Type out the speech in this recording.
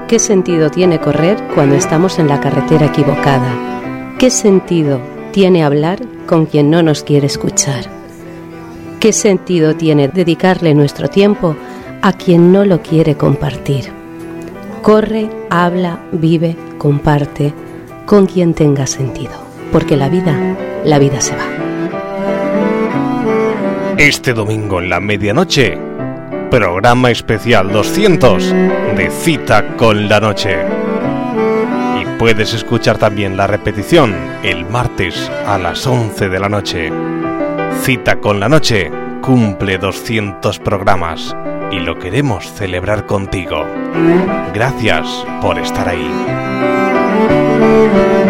¿Qué sentido tiene correr cuando estamos en la carretera equivocada? ¿Qué sentido tiene hablar con quien no nos quiere escuchar? ¿Qué sentido tiene dedicarle nuestro tiempo a quien no lo quiere compartir? Corre, habla, vive, comparte con quien tenga sentido, porque la vida se va. Este domingo en la medianoche, programa especial 200 de Cita con la Noche. Y puedes escuchar también la repetición el martes a las 11 de la noche. Cita con la Noche cumple 200 programas y lo queremos celebrar contigo. Gracias por estar ahí.